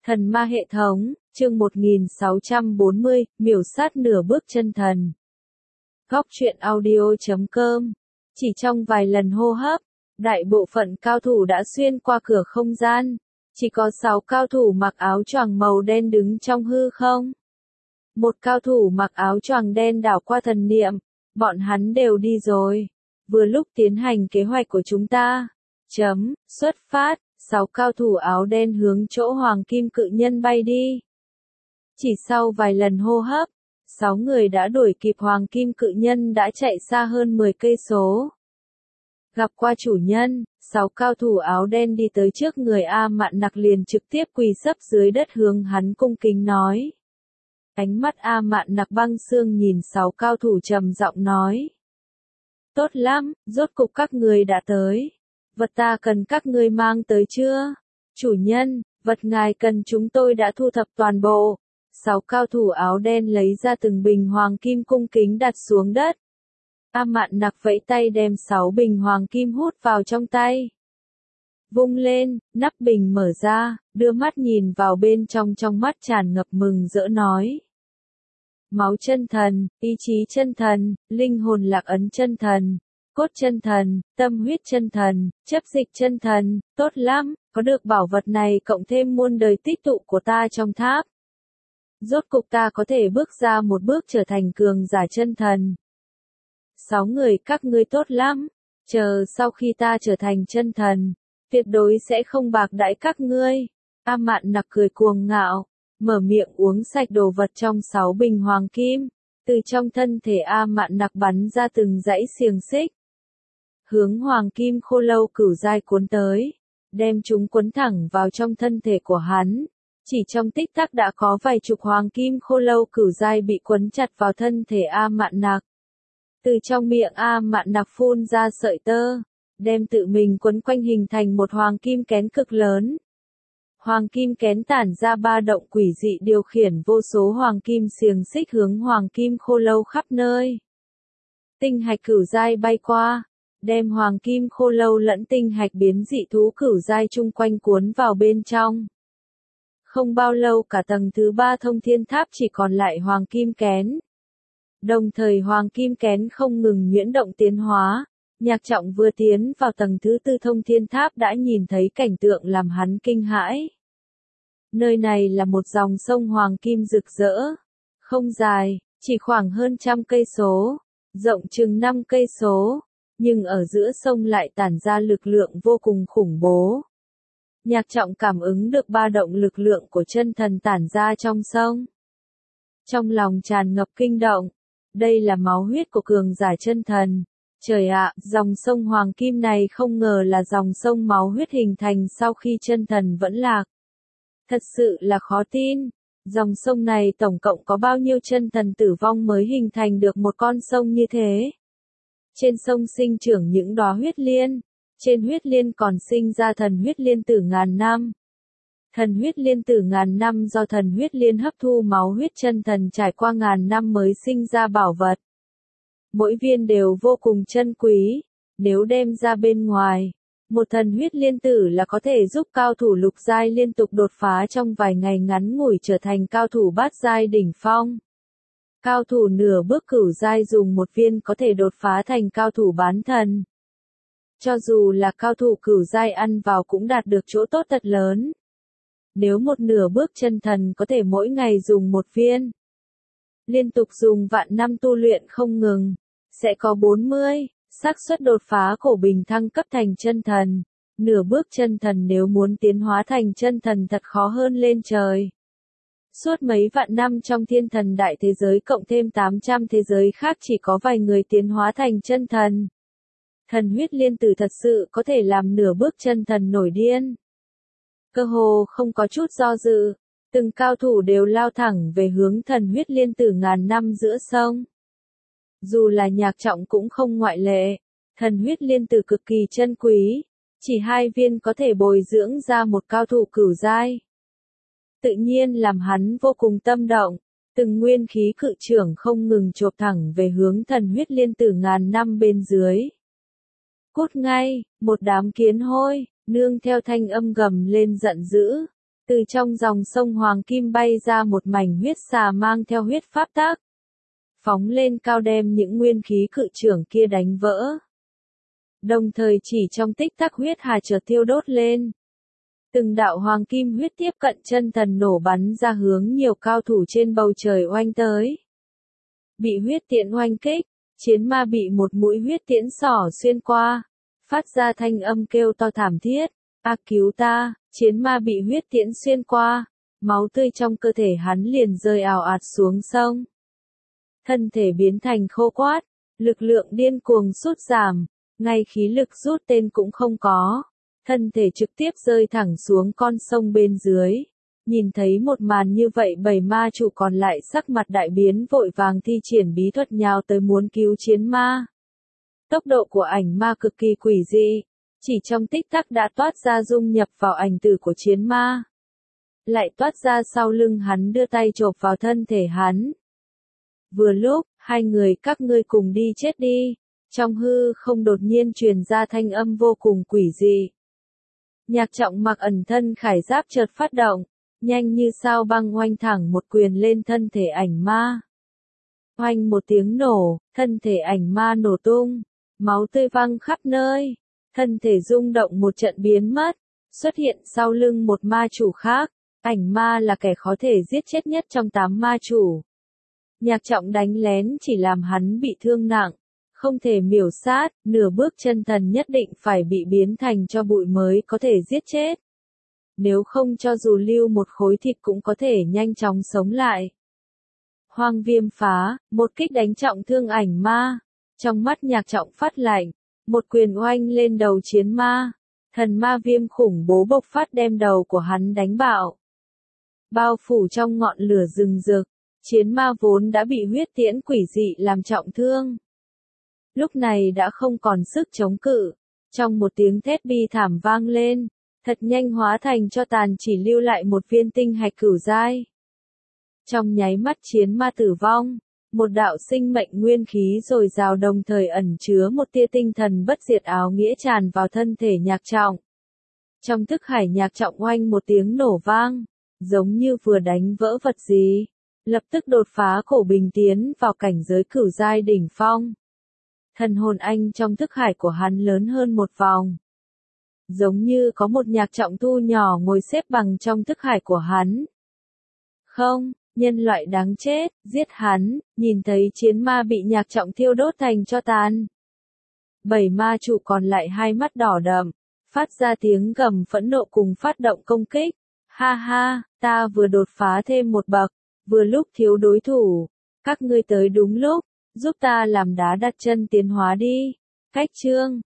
Thần ma hệ thống, chương 1640, miểu sát nửa bước chân thần. Góc truyện audio.com. Chỉ trong vài lần hô hấp, đại bộ phận cao thủ đã xuyên qua cửa không gian. Chỉ có 6 cao thủ mặc áo choàng màu đen đứng trong hư không. Một cao thủ mặc áo choàng đen đảo qua thần niệm, bọn hắn đều đi rồi. Vừa lúc tiến hành kế hoạch của chúng ta. Xuất phát. 6 cao thủ áo đen hướng chỗ Hoàng Kim Cự Nhân bay đi. Chỉ sau vài lần hô hấp, 6 người đã đuổi kịp Hoàng Kim Cự Nhân đã chạy xa hơn 10 cây số. Gặp qua chủ nhân, 6 cao thủ áo đen đi tới trước người A Mạn Nặc liền trực tiếp quỳ sấp dưới đất hướng hắn cung kính nói. Ánh mắt A Mạn Nặc băng xương nhìn 6 cao thủ trầm giọng nói. Tốt lắm, rốt cục các người đã tới. Vật ta cần các ngươi mang tới chưa? Chủ nhân, vật ngài cần chúng tôi đã thu thập toàn bộ. 6 cao thủ áo đen lấy ra từng bình hoàng kim cung kính đặt xuống đất. A Mạn Nặc vẫy tay đem 6 bình hoàng kim hút vào trong tay. Vung lên, nắp bình mở ra, đưa mắt nhìn vào bên trong mắt tràn ngập mừng rỡ nói. Máu chân thần, ý chí chân thần, linh hồn lạc ấn chân thần. Cốt chân thần, tâm huyết chân thần, chấp dịch chân thần, tốt lắm, có được bảo vật này cộng thêm muôn đời tích tụ của ta trong tháp. Rốt cục ta có thể bước ra một bước trở thành cường giả chân thần. 6 người các ngươi tốt lắm, chờ sau khi ta trở thành chân thần, tuyệt đối sẽ không bạc đãi các ngươi. A Mạn Nặc cười cuồng ngạo, mở miệng uống sạch đồ vật trong 6 bình hoàng kim, từ trong thân thể A Mạn Nặc bắn ra từng dãy xiềng xích. Hướng hoàng kim khô lâu cửu giai cuốn tới, đem chúng cuốn thẳng vào trong thân thể của hắn. Chỉ trong tích tắc đã có vài chục hoàng kim khô lâu cửu giai bị quấn chặt vào thân thể A Mạn Nặc. Từ trong miệng A Mạn Nặc phun ra sợi tơ, đem tự mình quấn quanh hình thành một hoàng kim kén cực lớn. Hoàng kim kén tản ra ba động quỷ dị điều khiển vô số hoàng kim xiềng xích hướng hoàng kim khô lâu khắp nơi. Tinh hạch cửu giai bay qua, đem hoàng kim khô lâu lẫn tinh hạch biến dị thú cửu giai chung quanh cuốn vào bên trong. Không bao lâu cả tầng thứ 3 thông thiên tháp chỉ còn lại hoàng kim kén. Đồng thời hoàng kim kén không ngừng nhuyễn động tiến hóa. Nhạc Trọng vừa tiến vào tầng thứ 4 thông thiên tháp đã nhìn thấy cảnh tượng làm hắn kinh hãi. Nơi này là một dòng sông hoàng kim rực rỡ. Không dài, chỉ khoảng hơn 100 cây số, rộng chừng 5 cây số. Nhưng ở giữa sông lại tản ra lực lượng vô cùng khủng bố. Nhạc Trọng cảm ứng được ba động lực lượng của chân thần tản ra trong sông. Trong lòng tràn ngập kinh động, đây là máu huyết của cường giả chân thần. Trời ạ, dòng sông Hoàng Kim này không ngờ là dòng sông máu huyết hình thành sau khi chân thần vẫn lạc. Thật sự là khó tin, dòng sông này tổng cộng có bao nhiêu chân thần tử vong mới hình thành được một con sông như thế. Trên sông sinh trưởng những đóa huyết liên, trên huyết liên còn sinh ra thần huyết liên tử ngàn năm. Thần huyết liên tử ngàn năm do thần huyết liên hấp thu máu huyết chân thần trải qua ngàn năm mới sinh ra bảo vật. Mỗi viên đều vô cùng chân quý, nếu đem ra bên ngoài, một thần huyết liên tử là có thể giúp cao thủ lục giai liên tục đột phá trong vài ngày ngắn ngủi trở thành cao thủ bát giai đỉnh phong. Cao thủ nửa bước cửu giai dùng một viên có thể đột phá thành cao thủ bán thần. Cho dù là cao thủ cửu giai ăn vào cũng đạt được chỗ tốt thật lớn. Nếu một nửa bước chân thần có thể mỗi ngày dùng một viên, liên tục dùng vạn năm tu luyện không ngừng, sẽ có 40, xác suất đột phá cổ bình thăng cấp thành chân thần. Nửa bước chân thần nếu muốn tiến hóa thành chân thần thật khó hơn lên trời. Suốt mấy vạn năm trong thiên thần đại thế giới cộng thêm 800 thế giới khác chỉ có vài người tiến hóa thành chân thần. Thần huyết liên tử thật sự có thể làm nửa bước chân thần nổi điên. Cơ hồ không có chút do dự, từng cao thủ đều lao thẳng về hướng thần huyết liên tử ngàn năm giữa sông. Dù là Nhạc Trọng cũng không ngoại lệ, thần huyết liên tử cực kỳ chân quý, chỉ 2 viên có thể bồi dưỡng ra một cao thủ cửu giai. Tự nhiên làm hắn vô cùng tâm động, từng nguyên khí cự trưởng không ngừng chộp thẳng về hướng thần huyết liên tử ngàn năm bên dưới. Cút ngay, một đám kiến hôi, nương theo thanh âm gầm lên giận dữ, Từ trong dòng sông Hoàng Kim bay ra một mảnh huyết xà mang theo huyết pháp tắc. Phóng lên cao đem những nguyên khí cự trưởng kia đánh vỡ. Đồng thời chỉ trong tích tắc huyết hà chợt thiêu đốt lên. Từng đạo hoàng kim huyết tiếp cận chân thần nổ bắn ra hướng nhiều cao thủ trên bầu trời oanh tới. Bị huyết tiễn oanh kích, chiến ma bị một mũi huyết tiễn xỏ xuyên qua, phát ra thanh âm kêu to thảm thiết, "A cứu ta!" Chiến ma bị huyết tiễn xuyên qua, máu tươi trong cơ thể hắn liền rơi ào ạt xuống sông. Thân thể biến thành khô quát, lực lượng điên cuồng sút giảm, ngay khí lực rút tên cũng không có. Thân thể trực tiếp rơi thẳng xuống con sông bên dưới. Nhìn thấy một màn như vậy, 7 ma chủ còn lại sắc mặt đại biến, vội vàng thi triển bí thuật nhào tới muốn cứu chiến ma. Tốc độ của ảnh ma cực kỳ quỷ dị, chỉ trong tích tắc đã toát ra dung nhập vào ảnh tử của chiến ma. Lại toát ra sau lưng hắn, đưa tay chộp vào thân thể hắn. Vừa lúc, "Hai người các ngươi cùng đi chết đi." Trong hư không đột nhiên truyền ra thanh âm vô cùng quỷ dị. Nhạc Trọng mặc ẩn thân khải giáp chợt phát động, nhanh như sao băng oanh thẳng một quyền lên thân thể ảnh ma. Oanh một tiếng nổ, thân thể ảnh ma nổ tung, máu tươi văng khắp nơi, thân thể rung động một trận biến mất, xuất hiện sau lưng một ma chủ khác. Ảnh ma là kẻ khó thể giết chết nhất trong 8 ma chủ. Nhạc Trọng đánh lén chỉ làm hắn bị thương nặng, không thể miểu sát, nửa bước chân thần nhất định phải bị biến thành tro bụi mới có thể giết chết. Nếu không cho dù lưu một khối thịt cũng có thể nhanh chóng sống lại. Hoang viêm phá, một kích đánh trọng thương ảnh ma. Trong mắt Nhạc Trọng phát lạnh, một quyền oanh lên đầu chiến ma. Thần ma viêm khủng bố bộc phát đem đầu của hắn đánh bạo. Bao phủ trong ngọn lửa rừng rực, chiến ma vốn đã bị huyết tiễn quỷ dị làm trọng thương. Lúc này đã không còn sức chống cự, trong một tiếng thét bi thảm vang lên, thật nhanh hóa thành cho tàn, chỉ lưu lại một viên tinh hạch cửu giai. Trong nháy mắt chiến ma tử vong, một đạo sinh mệnh nguyên khí dồi dào đồng thời ẩn chứa một tia tinh thần bất diệt áo nghĩa tràn vào thân thể Nhạc Trọng. Trong thức hải Nhạc Trọng oanh một tiếng nổ vang, giống như vừa đánh vỡ vật gì, lập tức đột phá cổ bình tiến vào cảnh giới cửu giai đỉnh phong. Thần hồn anh trong thức hải của hắn lớn hơn một vòng. Giống như có một Nhạc Trọng thu nhỏ ngồi xếp bằng trong thức hải của hắn. Không, nhân loại đáng chết, giết hắn, nhìn thấy chiến ma bị Nhạc Trọng thiêu đốt thành tro tàn. 7 ma chủ còn lại hai mắt đỏ đậm, phát ra tiếng gầm phẫn nộ cùng phát động công kích. Ha ha, ta vừa đột phá thêm một bậc, vừa lúc thiếu đối thủ. Các ngươi tới đúng lúc, giúp ta làm đá đặt chân tiến hóa đi. Cách chương